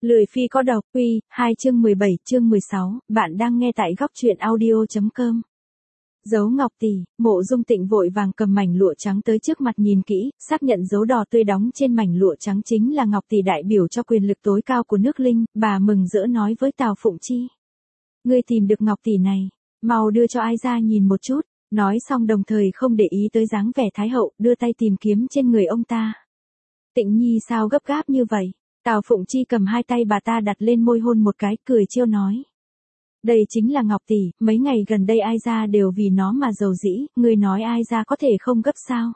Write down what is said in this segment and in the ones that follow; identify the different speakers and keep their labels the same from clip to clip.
Speaker 1: Lười phi có độc, Uy, 2 chương 17 chương 16, bạn đang nghe tại góc truyện audio.com. Dấu ngọc tỷ, Mộ Dung Tịnh vội vàng cầm mảnh lụa trắng tới trước mặt nhìn kỹ, xác nhận dấu đỏ tươi đóng trên mảnh lụa trắng chính là ngọc tỷ đại biểu cho quyền lực tối cao của nước Linh, bà mừng rỡ nói với Tào Phụng Chi. Ngươi tìm được ngọc tỷ này, mau đưa cho ai ra nhìn một chút, nói xong đồng thời không để ý tới dáng vẻ Thái hậu, đưa tay tìm kiếm trên người ông ta. Tịnh Nhi sao gấp gáp như vậy? Tào Phụng Chi cầm hai tay bà ta đặt lên môi hôn một cái, cười trêu nói. Đây chính là ngọc tỷ, mấy ngày gần đây ai ra đều vì nó mà giàu dĩ, ngươi nói ai ra có thể không gấp sao?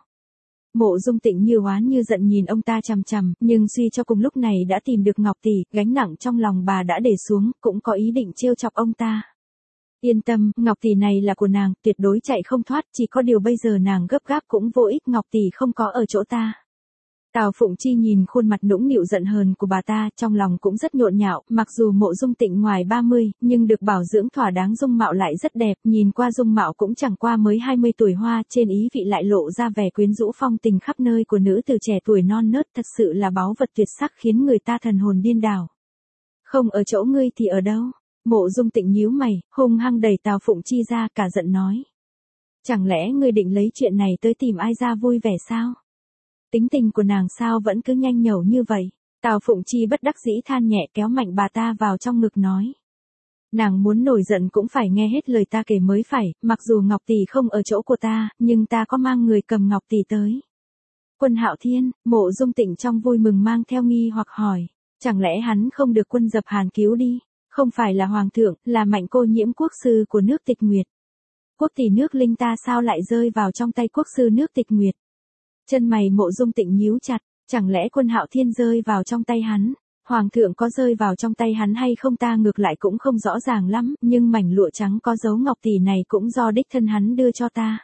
Speaker 1: Mộ Dung Tịnh như oán như giận nhìn ông ta chằm chằm, nhưng suy cho cùng lúc này đã tìm được ngọc tỷ, gánh nặng trong lòng bà đã để xuống, cũng có ý định trêu chọc ông ta. Yên tâm, ngọc tỷ này là của nàng, tuyệt đối chạy không thoát, chỉ có điều bây giờ nàng gấp gáp cũng vô ích, ngọc tỷ không có ở chỗ ta. Tào Phụng Chi nhìn khuôn mặt nũng nịu giận hờn của bà ta, trong lòng cũng rất nhộn nhạo, mặc dù Mộ Dung Tịnh ngoài 30, nhưng được bảo dưỡng thỏa đáng dung mạo lại rất đẹp, nhìn qua dung mạo cũng chẳng qua mới 20 tuổi hoa, trên ý vị lại lộ ra vẻ quyến rũ phong tình khắp nơi của nữ từ trẻ tuổi non nớt, thật sự là báu vật tuyệt sắc khiến người ta thần hồn điên đảo. Không ở chỗ ngươi thì ở đâu? Mộ Dung Tịnh nhíu mày, hung hăng đẩy Tào Phụng Chi ra, cả giận nói. Chẳng lẽ ngươi định lấy chuyện này tới tìm ai ra vui vẻ sao? Tính tình của nàng sao vẫn cứ nhanh nhẩu như vậy? Tào Phụng Chi bất đắc dĩ than nhẹ, kéo mạnh bà ta vào trong ngực nói. Nàng muốn nổi giận cũng phải nghe hết lời ta kể mới phải, mặc dù ngọc tỷ không ở chỗ của ta, nhưng ta có mang người cầm ngọc tỷ tới. Quân Hạo Thiên, Mộ Dung Tịnh trong vui mừng mang theo nghi hoặc hỏi, chẳng lẽ hắn không được quân Dập Hàn cứu đi? Không phải là hoàng thượng, là Mạnh Cô Nhiễm quốc sư của nước Tịch Nguyệt. Quốc tỷ nước Linh ta sao lại rơi vào trong tay quốc sư nước Tịch Nguyệt? Chân mày Mộ Dung Tịnh nhíu chặt, chẳng lẽ Quân Hạo Thiên rơi vào trong tay hắn? Hoàng thượng có rơi vào trong tay hắn hay không ta ngược lại cũng không rõ ràng lắm, nhưng mảnh lụa trắng có dấu ngọc tỷ này cũng do đích thân hắn đưa cho ta.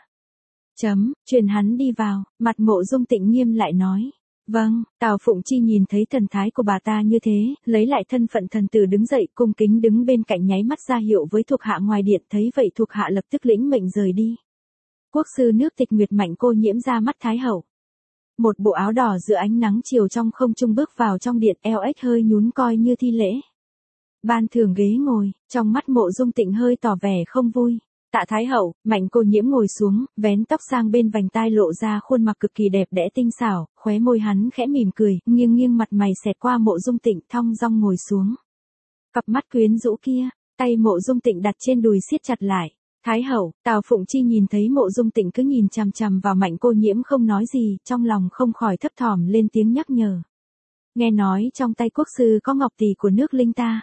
Speaker 1: Truyền hắn đi vào, mặt Mộ Dung Tịnh nghiêm lại nói. Vâng, Tào Phụng Chi nhìn thấy thần thái của bà ta như thế, lấy lại thân phận thần tử đứng dậy, cung kính đứng bên cạnh nháy mắt ra hiệu với thuộc hạ ngoài điện, thấy vậy thuộc hạ lập tức lĩnh mệnh rời đi. Quốc sư nước Tịch Nguyệt Mạnh Cô Nhiễm ra mắt Thái hậu. Một bộ áo đỏ giữa ánh nắng chiều trong không trung bước vào trong điện, eo ếch hơi nhún coi như thi lễ. Ban thưởng ghế ngồi, trong mắt Mộ Dung Tịnh hơi tỏ vẻ không vui. Tạ Thái hậu, Mạnh Cô Nhiễm ngồi xuống, vén tóc sang bên vành tai lộ ra khuôn mặt cực kỳ đẹp đẽ tinh xảo, khóe môi hắn khẽ mỉm cười, nghiêng mặt mày xẹt qua Mộ Dung Tịnh, thong dong ngồi xuống. Cặp mắt quyến rũ kia, tay Mộ Dung Tịnh đặt trên đùi siết chặt lại. Thái hậu, Tào Phụng Chi nhìn thấy Mộ Dung Tịnh cứ nhìn chằm chằm vào Mạnh Cô Nhiễm không nói gì, trong lòng không khỏi thấp thỏm lên tiếng nhắc nhở. Nghe nói trong tay quốc sư có ngọc tỷ của nước Linh ta.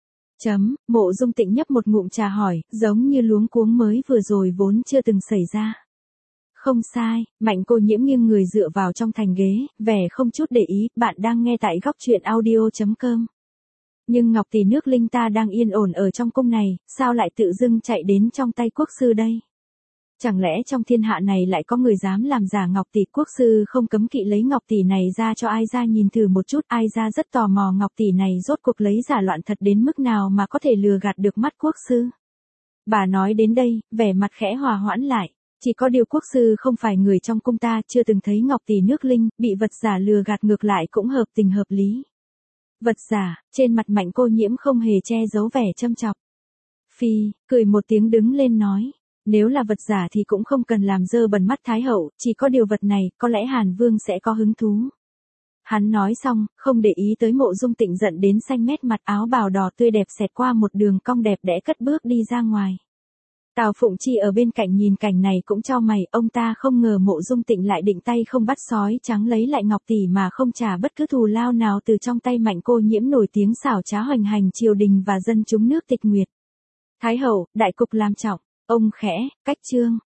Speaker 1: Mộ Dung Tịnh nhấp một ngụm trà hỏi, giống như luống cuống mới vừa rồi vốn chưa từng xảy ra. Không sai, Mạnh Cô Nhiễm nghiêng người dựa vào trong thành ghế, vẻ không chút để ý, bạn đang nghe tại góc truyện audio.com. Nhưng ngọc tỷ nước Linh ta đang yên ổn ở trong cung này, sao lại tự dưng chạy đến trong tay quốc sư đây? Chẳng lẽ trong thiên hạ này lại có người dám làm giả ngọc tỷ? Quốc sư không cấm kỵ lấy ngọc tỷ này ra cho ai ra nhìn thử một chút, ai ra rất tò mò ngọc tỷ này rốt cuộc lấy giả loạn thật đến mức nào mà có thể lừa gạt được mắt quốc sư. Bà nói đến đây, vẻ mặt khẽ hòa hoãn lại, chỉ có điều quốc sư không phải người trong cung ta, chưa từng thấy ngọc tỷ nước Linh, bị vật giả lừa gạt ngược lại cũng hợp tình hợp lý. Vật giả, trên mặt Mạnh Cô Nhiễm không hề che giấu vẻ châm chọc. Phi, cười một tiếng đứng lên nói, nếu là vật giả thì cũng không cần làm dơ bẩn mắt Thái hậu, chỉ có điều vật này, có lẽ Hàn Vương sẽ có hứng thú. Hắn nói xong, không để ý tới Mộ Dung Tịnh giận đến xanh mét mặt, áo bào đỏ tươi đẹp xẹt qua một đường cong đẹp đẽ cất bước đi ra ngoài. Tào Phụng Chi ở bên cạnh nhìn cảnh này cũng chau mày, ông ta không ngờ Mộ Dung Tịnh lại định tay không bắt sói trắng lấy lại ngọc tỷ mà không trả bất cứ thù lao nào từ trong tay Mạnh Cô Nhiễm nổi tiếng xảo trá hoành hành triều đình và dân chúng nước Tịch Nguyệt. Thái hậu, đại cục làm trọng, ông khẽ, cách chương.